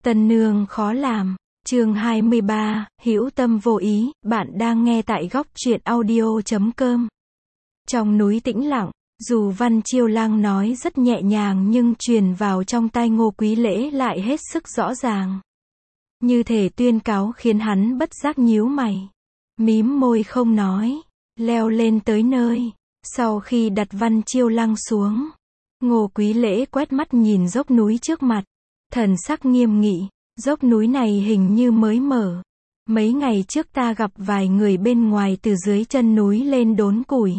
Tân nương khó làm. Chương 23, hữu tâm vô ý, bạn đang nghe tại góc truyện audio.com. Trong núi tĩnh lặng, dù Văn Chiêu Lăng nói rất nhẹ nhàng nhưng truyền vào trong tai Ngô Quý Lễ lại hết sức rõ ràng. Như thể tuyên cáo khiến hắn bất giác nhíu mày. Mím môi không nói, leo lên tới nơi. Sau khi đặt Văn Chiêu Lăng xuống, Ngô Quý Lễ quét mắt nhìn dốc núi trước mặt. Thần sắc nghiêm nghị, dốc núi này hình như mới mở. Mấy ngày trước ta gặp vài người bên ngoài từ dưới chân núi lên đốn củi.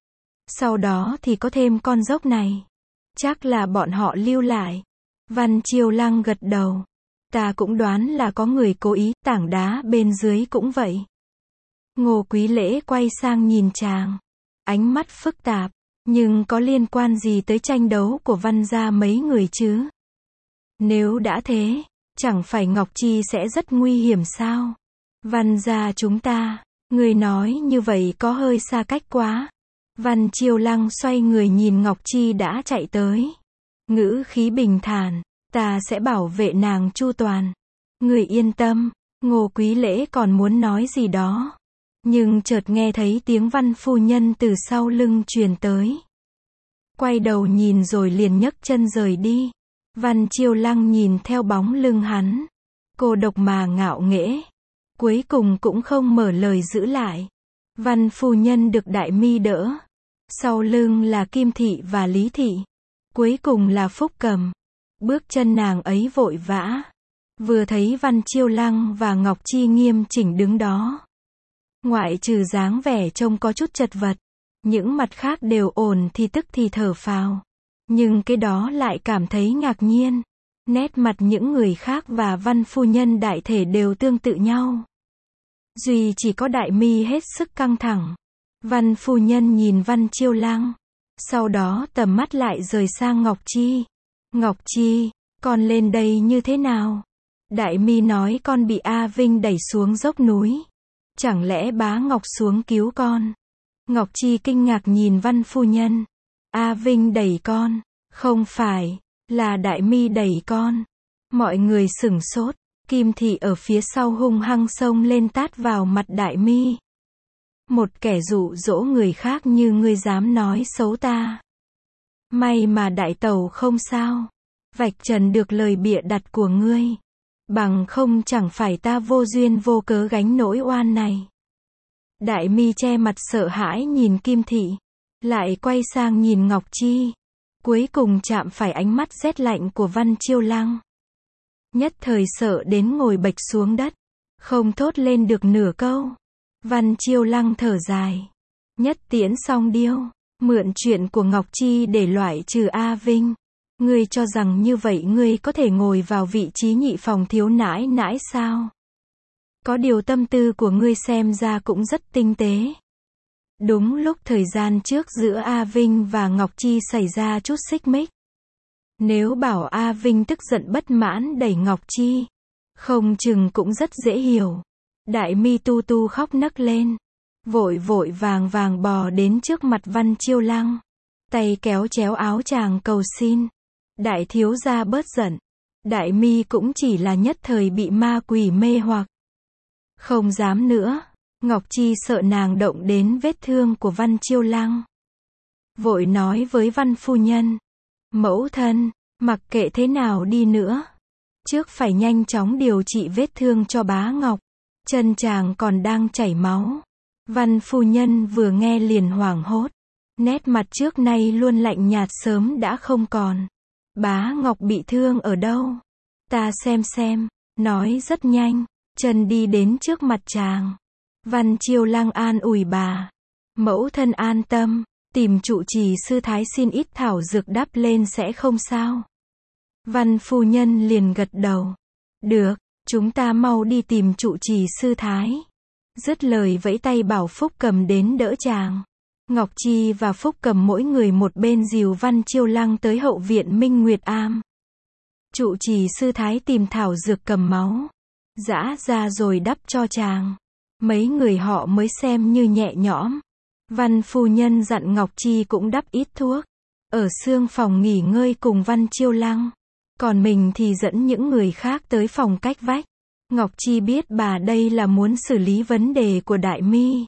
Sau đó thì có thêm con dốc này. Chắc là bọn họ lưu lại. Văn Chiêu Lăng gật đầu. Ta cũng đoán là có người cố ý, tảng đá bên dưới cũng vậy. Ngô Quý Lễ quay sang nhìn chàng. Ánh mắt phức tạp, nhưng có liên quan gì tới tranh đấu của Văn gia mấy người chứ? Nếu đã thế, chẳng phải Ngọc Chi sẽ rất nguy hiểm sao? Văn gia chúng ta, người nói như vậy có hơi xa cách quá. Văn Chiêu Lăng xoay người nhìn Ngọc Chi đã chạy tới. Ngữ khí bình thản, ta sẽ bảo vệ nàng chu toàn. Người yên tâm. Ngô Quý Lễ còn muốn nói gì đó, nhưng chợt nghe thấy tiếng Văn phu nhân từ sau lưng truyền tới. Quay đầu nhìn rồi liền nhấc chân rời đi. Văn Chiêu Lăng nhìn theo bóng lưng hắn, cô độc mà ngạo nghễ, cuối cùng cũng không mở lời giữ lại. Văn phu nhân được Đại Mi đỡ, sau lưng là Kim Thị và Lý Thị, cuối cùng là Phúc Cầm. Bước chân nàng ấy vội vã, vừa thấy Văn Chiêu Lăng và Ngọc Chi nghiêm chỉnh đứng đó. Ngoại trừ dáng vẻ trông có chút chật vật, những mặt khác đều ổn thì tức thì thở phào. Nhưng cái đó lại cảm thấy ngạc nhiên. Nét mặt những người khác và Văn phu nhân đại thể đều tương tự nhau. Duy chỉ có Đại Mi hết sức căng thẳng. Văn phu nhân nhìn Văn Chiêu Lăng, sau đó tầm mắt lại rời sang Ngọc Chi. Ngọc Chi, con lên đây như thế nào? Đại Mi nói con bị A Vinh đẩy xuống dốc núi. Chẳng lẽ bá Ngọc xuống cứu con? Ngọc Chi kinh ngạc nhìn Văn phu nhân. A Vinh đẩy con? Không phải, là Đại Mi đẩy con. Mọi người sửng sốt. Kim Thị ở phía sau hung hăng xông lên tát vào mặt Đại Mi. Một kẻ dụ dỗ người khác như ngươi dám nói xấu ta. May mà đại tẩu không sao. Vạch trần được lời bịa đặt của ngươi. Bằng không chẳng phải ta vô duyên vô cớ gánh nỗi oan này. Đại Mi che mặt sợ hãi nhìn Kim Thị, lại quay sang nhìn Ngọc Chi, cuối cùng chạm phải ánh mắt rét lạnh của Văn Chiêu Lăng. Nhất thời sợ đến ngồi bệch xuống đất, không thốt lên được nửa câu. Văn Chiêu Lăng thở dài. Nhất tiễn song điêu, mượn chuyện của Ngọc Chi để loại trừ A Vinh. Ngươi cho rằng như vậy ngươi có thể ngồi vào vị trí nhị phòng thiếu nãi nãi sao? Có điều tâm tư của ngươi xem ra cũng rất tinh tế. Đúng lúc thời gian trước giữa A Vinh và Ngọc Chi xảy ra chút xích mích. Nếu bảo A Vinh tức giận bất mãn đẩy Ngọc Chi, không chừng cũng rất dễ hiểu. Đại Mi tu tu khóc nấc lên, vội vội vàng vàng bò đến trước mặt Văn Chiêu Lăng, tay kéo chéo áo chàng cầu xin. Đại thiếu gia bớt giận. Đại Mi cũng chỉ là nhất thời bị ma quỷ mê hoặc, không dám nữa. Ngọc Chi sợ nàng động đến vết thương của Văn Chiêu Lăng, vội nói với Văn phu nhân, mẫu thân, mặc kệ thế nào đi nữa, trước phải nhanh chóng điều trị vết thương cho bá Ngọc, chân chàng còn đang chảy máu. Văn phu nhân vừa nghe liền hoảng hốt, nét mặt trước nay luôn lạnh nhạt sớm đã không còn. Bá Ngọc bị thương ở đâu? Ta xem, nói rất nhanh, chân đi đến trước mặt chàng. Văn Chiêu Lăng an ủi bà, mẫu thân an tâm, tìm trụ trì sư thái xin ít thảo dược đắp lên sẽ không sao. Văn phu nhân liền gật đầu, được, chúng ta mau đi tìm trụ trì sư thái. Dứt lời vẫy tay bảo Phúc Cầm đến đỡ chàng. Ngọc Chi và Phúc Cầm mỗi người một bên dìu Văn Chiêu Lăng tới hậu viện Minh Nguyệt Am. Trụ trì sư thái tìm thảo dược cầm máu, giã ra rồi đắp cho chàng. Mấy người họ mới xem như nhẹ nhõm. Văn phu nhân dặn Ngọc Chi cũng đắp ít thuốc, ở xương phòng nghỉ ngơi cùng Văn Chiêu Lăng. Còn mình thì dẫn những người khác tới phòng cách vách. Ngọc Chi biết bà đây là muốn xử lý vấn đề của Đại Mi.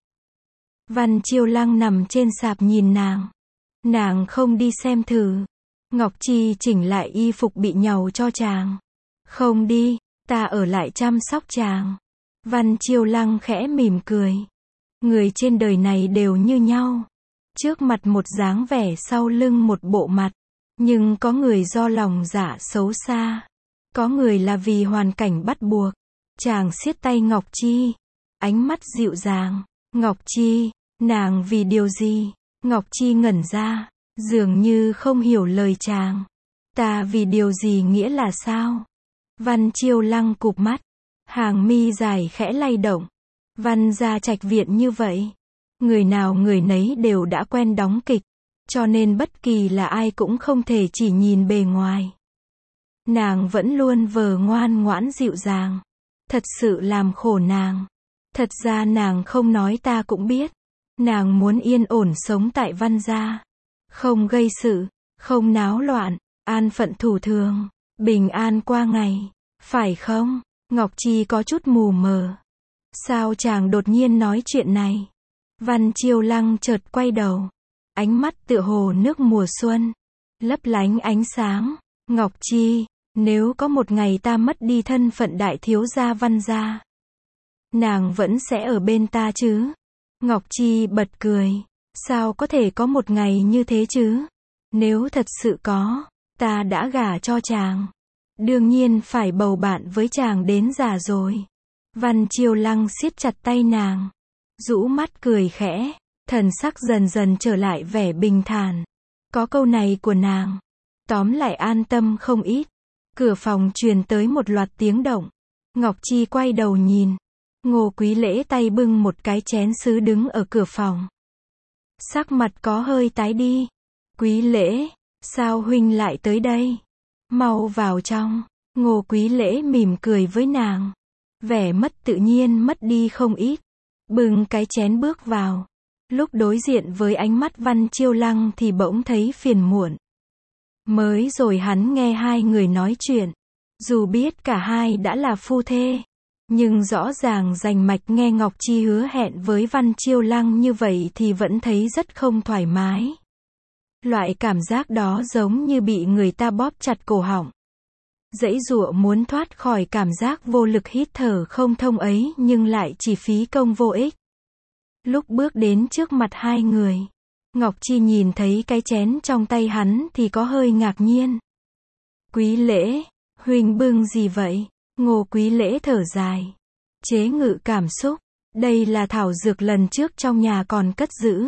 Văn Chiêu Lăng nằm trên sạp nhìn nàng. Nàng không đi xem thử. Ngọc Chi chỉnh lại y phục bị nhàu cho chàng. Không đi, ta ở lại chăm sóc chàng. Văn Chiêu Lăng khẽ mỉm cười. Người trên đời này đều như nhau. Trước mặt một dáng vẻ, sau lưng một bộ mặt. Nhưng có người do lòng dạ xấu xa. Có người là vì hoàn cảnh bắt buộc. Chàng siết tay Ngọc Chi. Ánh mắt dịu dàng. Ngọc Chi, nàng vì điều gì? Ngọc Chi ngẩn ra. Dường như không hiểu lời chàng. Ta vì điều gì nghĩa là sao? Văn Chiêu Lăng cụp mắt. Hàng mi dài khẽ lay động. Văn gia trạch viện như vậy. Người nào người nấy đều đã quen đóng kịch. Cho nên bất kỳ là ai cũng không thể chỉ nhìn bề ngoài. Nàng vẫn luôn vờ ngoan ngoãn dịu dàng. Thật sự làm khổ nàng. Thật ra nàng không nói ta cũng biết. Nàng muốn yên ổn sống tại Văn gia. Không gây sự, không náo loạn, an phận thủ thường, bình an qua ngày. Phải không? Ngọc Chi có chút mù mờ. Sao chàng đột nhiên nói chuyện này? Văn Chiêu Lăng chợt quay đầu. Ánh mắt tựa hồ nước mùa xuân. Lấp lánh ánh sáng. Ngọc Chi, nếu có một ngày ta mất đi thân phận đại thiếu gia Văn gia, nàng vẫn sẽ ở bên ta chứ? Ngọc Chi bật cười. Sao có thể có một ngày như thế chứ? Nếu thật sự có, ta đã gả cho chàng. Đương nhiên phải bầu bạn với chàng đến già rồi. Văn Chiêu Lăng siết chặt tay nàng. Rũ mắt cười khẽ. Thần sắc dần dần trở lại vẻ bình thản. Có câu này của nàng. Tóm lại an tâm không ít. Cửa phòng truyền tới một loạt tiếng động. Ngọc Chi quay đầu nhìn. Ngô Quý Lễ tay bưng một cái chén sứ đứng ở cửa phòng. Sắc mặt có hơi tái đi. Quý Lễ, sao huynh lại tới đây? Mau vào trong. Ngô Quý Lễ mỉm cười với nàng. Vẻ mất tự nhiên mất đi không ít. Bưng cái chén bước vào. Lúc đối diện với ánh mắt Văn Chiêu Lăng thì bỗng thấy phiền muộn. Mới rồi hắn nghe hai người nói chuyện. Dù biết cả hai đã là phu thê. Nhưng rõ ràng rành mạch nghe Ngọc Chi hứa hẹn với Văn Chiêu Lăng như vậy thì vẫn thấy rất không thoải mái. Loại cảm giác đó giống như bị người ta bóp chặt cổ họng. Giãy giụa muốn thoát khỏi cảm giác vô lực hít thở không thông ấy nhưng lại chỉ phí công vô ích. Lúc bước đến trước mặt hai người, Ngọc Chi nhìn thấy cái chén trong tay hắn thì có hơi ngạc nhiên. Quý Lễ, huynh bưng gì vậy? Ngô Quý Lễ thở dài. Chế ngự cảm xúc. Đây là thảo dược lần trước trong nhà còn cất giữ.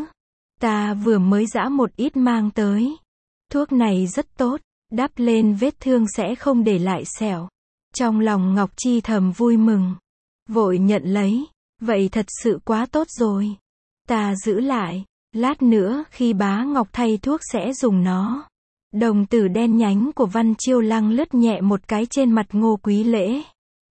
Ta vừa mới giã một ít mang tới. Thuốc này rất tốt. Đắp lên vết thương sẽ không để lại sẹo. Trong lòng Ngọc Chi thầm vui mừng. Vội nhận lấy. Vậy thật sự quá tốt rồi. Ta giữ lại. Lát nữa khi bá Ngọc thay thuốc sẽ dùng nó. Đồng tử đen nhánh của Văn Chiêu Lăng lướt nhẹ một cái trên mặt Ngô Quý Lễ.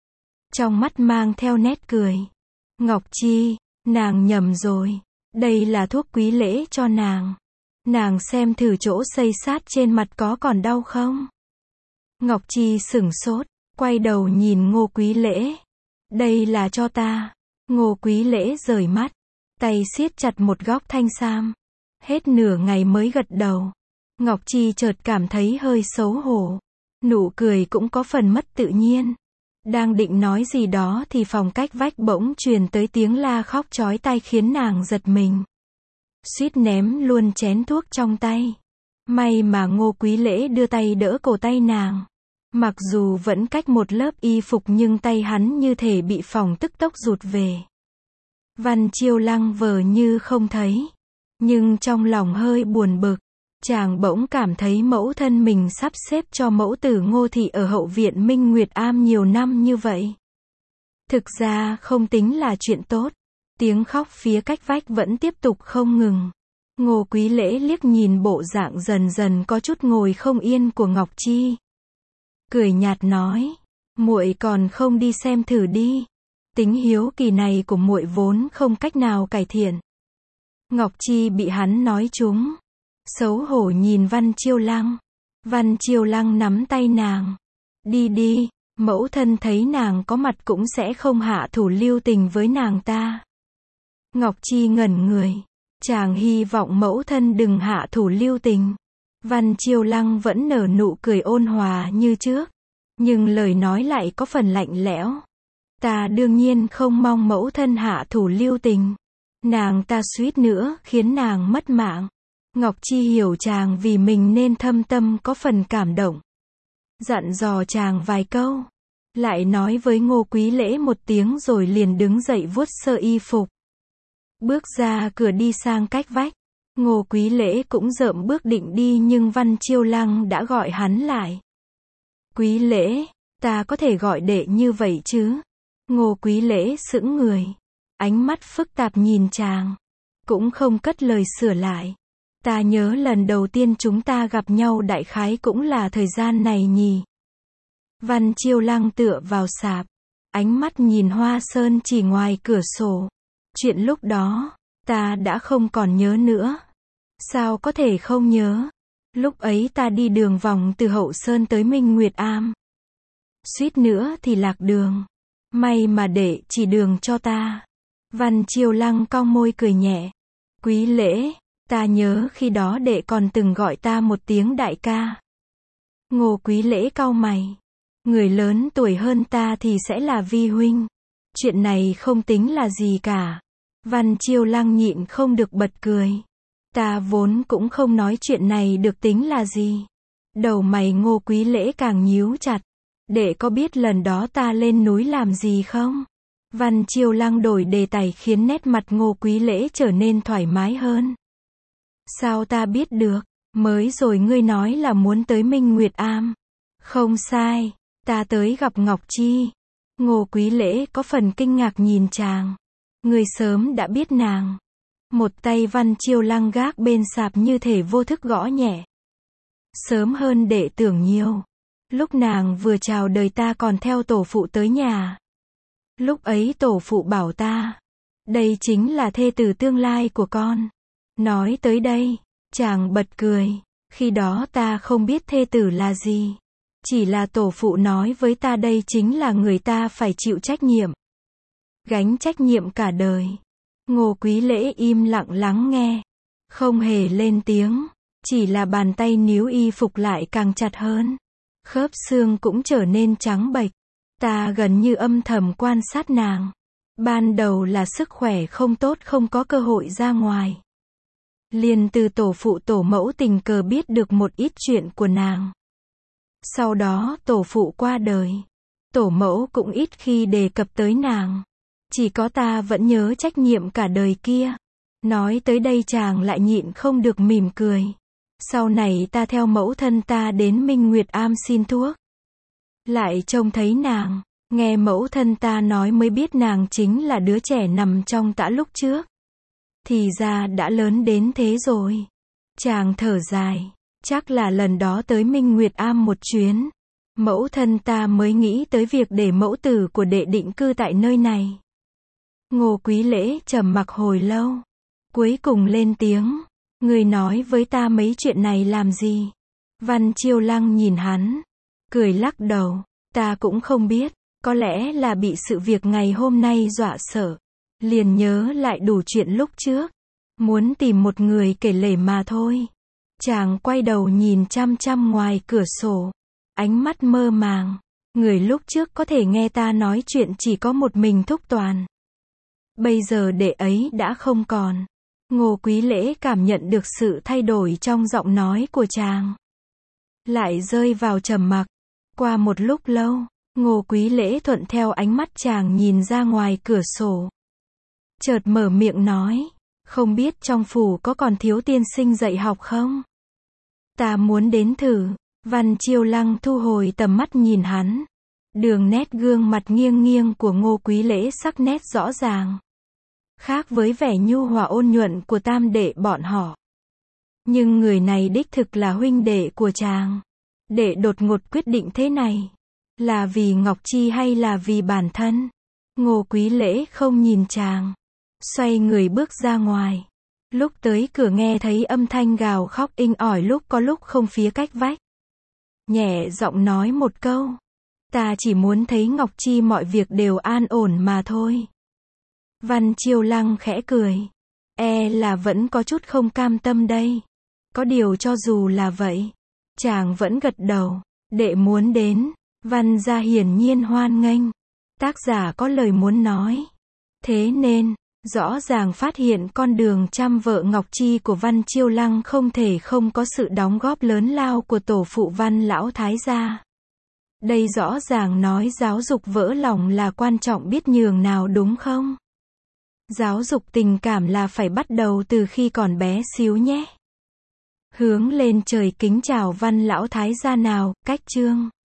Trong mắt mang theo nét cười. Ngọc Chi, nàng nhầm rồi. Đây là thuốc Quý Lễ cho nàng. Nàng xem thử chỗ xây sát trên mặt có còn đau không? Ngọc Chi sửng sốt, quay đầu nhìn Ngô Quý Lễ. Đây là cho ta. Ngô Quý Lễ rời mắt, tay siết chặt một góc thanh sam. Hết nửa ngày mới gật đầu. Ngọc Chi chợt cảm thấy hơi xấu hổ. Nụ cười cũng có phần mất tự nhiên. Đang định nói gì đó thì phòng cách vách bỗng truyền tới tiếng la khóc chói tai khiến nàng giật mình. Suýt ném luôn chén thuốc trong tay. May mà Ngô Quý Lễ đưa tay đỡ cổ tay nàng. Mặc dù vẫn cách một lớp y phục nhưng tay hắn như thể bị phỏng tức tốc rụt về. Văn Chiêu Lăng vờ như không thấy. Nhưng trong lòng hơi buồn bực. Chàng bỗng cảm thấy mẫu thân mình sắp xếp cho mẫu tử Ngô Thị ở hậu viện Minh Nguyệt Am nhiều năm như vậy. Thực ra không tính là chuyện tốt. Tiếng khóc phía cách vách vẫn tiếp tục không ngừng. Ngô Quý Lễ liếc nhìn bộ dạng dần dần có chút ngồi không yên của Ngọc Chi. Cười nhạt nói, muội còn không đi xem thử đi. Tính hiếu kỳ này của muội vốn không cách nào cải thiện. Ngọc Chi bị hắn nói trúng. Xấu hổ nhìn Văn Chiêu Lăng. Văn Chiêu Lăng nắm tay nàng. Đi đi, mẫu thân thấy nàng có mặt cũng sẽ không hạ thủ lưu tình với nàng ta. Ngọc Chi ngẩn người. Chàng hy vọng mẫu thân đừng hạ thủ lưu tình. Văn Chiêu Lăng vẫn nở nụ cười ôn hòa như trước. Nhưng lời nói lại có phần lạnh lẽo. Ta đương nhiên không mong mẫu thân hạ thủ lưu tình. Nàng ta suýt nữa khiến nàng mất mạng. Ngọc Chi hiểu chàng vì mình nên thâm tâm có phần cảm động. Dặn dò chàng vài câu. Lại nói với Ngô Quý Lễ một tiếng rồi liền đứng dậy vuốt sơ y phục. Bước ra cửa đi sang cách vách. Ngô Quý Lễ cũng dợm bước định đi nhưng Văn Chiêu Lăng đã gọi hắn lại. Quý Lễ, ta có thể gọi đệ như vậy chứ? Ngô Quý Lễ sững người. Ánh mắt phức tạp nhìn chàng. Cũng không cất lời sửa lại. Ta nhớ lần đầu tiên chúng ta gặp nhau đại khái cũng là thời gian này nhỉ. Văn Chiêu Lăng tựa vào sạp. Ánh mắt nhìn hoa sơn chỉ ngoài cửa sổ. Chuyện lúc đó, ta đã không còn nhớ nữa. Sao có thể không nhớ? Lúc ấy ta đi đường vòng từ Hậu Sơn tới Minh Nguyệt Am. Suýt nữa thì lạc đường. May mà đệ chỉ đường cho ta. Văn Chiêu Lăng cong môi cười nhẹ. Quý Lễ, ta nhớ khi đó đệ còn từng gọi ta một tiếng đại ca. Ngô Quý Lễ cau mày. Người lớn tuổi hơn ta thì sẽ là vi huynh. Chuyện này không tính là gì cả. Văn Chiêu Lăng nhịn không được bật cười. Ta vốn cũng không nói chuyện này được tính là gì. Đầu mày Ngô Quý Lễ càng nhíu chặt. Đệ có biết lần đó ta lên núi làm gì không? Văn Chiêu Lăng đổi đề tài khiến nét mặt Ngô Quý Lễ trở nên thoải mái hơn. Sao ta biết được? Mới rồi ngươi nói là muốn tới Minh Nguyệt Am. Không sai, ta tới gặp Ngọc Chi. Ngô Quý Lễ có phần kinh ngạc nhìn chàng. Ngươi sớm đã biết nàng. Một tay Văn Chiêu Lăng gác bên sạp như thể vô thức gõ nhẹ. Sớm hơn đệ tưởng nhiều. Lúc nàng vừa chào đời ta còn theo tổ phụ tới nhà. Lúc ấy tổ phụ bảo ta. Đây chính là thê tử tương lai của con. Nói tới đây, chàng bật cười. Khi đó ta không biết thê tử là gì. Chỉ là tổ phụ nói với ta đây chính là người ta phải chịu trách nhiệm. Gánh trách nhiệm cả đời. Ngô Quý Lễ im lặng lắng nghe. Không hề lên tiếng. Chỉ là bàn tay níu y phục lại càng chặt hơn. Khớp xương cũng trở nên trắng bệch. Ta gần như âm thầm quan sát nàng. Ban đầu là sức khỏe không tốt không có cơ hội ra ngoài. Liền từ tổ phụ tổ mẫu tình cờ biết được một ít chuyện của nàng. Sau đó tổ phụ qua đời. Tổ mẫu cũng ít khi đề cập tới nàng. Chỉ có ta vẫn nhớ trách nhiệm cả đời kia. Nói tới đây chàng lại nhịn không được mỉm cười. Sau này ta theo mẫu thân ta đến Minh Nguyệt Am xin thuốc. Lại trông thấy nàng. Nghe mẫu thân ta nói mới biết nàng chính là đứa trẻ nằm trong tã lúc trước. Thì ra đã lớn đến thế rồi. Chàng thở dài. Chắc là lần đó tới Minh Nguyệt Am một chuyến. Mẫu thân ta mới nghĩ tới việc để mẫu tử của đệ định cư tại nơi này. Ngô Quý Lễ trầm mặc hồi lâu. Cuối cùng lên tiếng. Người nói với ta mấy chuyện này làm gì? Văn Chiêu Lăng nhìn hắn. Cười lắc đầu. Ta cũng không biết. Có lẽ là bị sự việc ngày hôm nay dọa sợ. Liền nhớ lại đủ chuyện lúc trước. Muốn tìm một người kể lể mà thôi. Chàng quay đầu nhìn chăm chăm ngoài cửa sổ. Ánh mắt mơ màng. Người lúc trước có thể nghe ta nói chuyện chỉ có một mình Thúc Toàn. Bây giờ đệ ấy đã không còn. Ngô Quý Lễ cảm nhận được sự thay đổi trong giọng nói của chàng. Lại rơi vào trầm mặc. Qua một lúc lâu, Ngô Quý Lễ thuận theo ánh mắt chàng nhìn ra ngoài cửa sổ. Chợt mở miệng nói. Không biết trong phủ có còn thiếu tiên sinh dạy học không? Ta muốn đến thử. Văn Chiêu Lăng thu hồi tầm mắt nhìn hắn. Đường nét gương mặt nghiêng nghiêng của Ngô Quý Lễ sắc nét rõ ràng. Khác với vẻ nhu hòa ôn nhuận của tam đệ bọn họ. Nhưng người này đích thực là huynh đệ của chàng. Đệ đột ngột quyết định thế này. Là vì Ngọc Chi hay là vì bản thân? Ngô Quý Lễ không nhìn chàng. Xoay người bước ra ngoài. Lúc tới cửa nghe thấy âm thanh gào khóc inh ỏi lúc có lúc không phía cách vách. nhẹ giọng nói một câu. Ta chỉ muốn thấy Ngọc Chi mọi việc đều an ổn mà thôi. Văn Chiêu Lăng khẽ cười. Là vẫn có chút không cam tâm đây. Có điều cho dù là vậy, chàng vẫn gật đầu. Đệ muốn đến. Văn gia hiển nhiên hoan nghênh. Tác giả có lời muốn nói. Thế nên, rõ ràng phát hiện con đường chăm vợ Ngọc Chi của Văn Chiêu Lăng không thể không có sự đóng góp lớn lao của tổ phụ Văn lão thái gia. Đây rõ ràng nói giáo dục vỡ lòng là quan trọng biết nhường nào đúng không? Giáo dục tình cảm là phải bắt đầu từ khi còn bé xíu nhé. Hướng lên trời kính chào Văn lão thái gia nào, cách chương.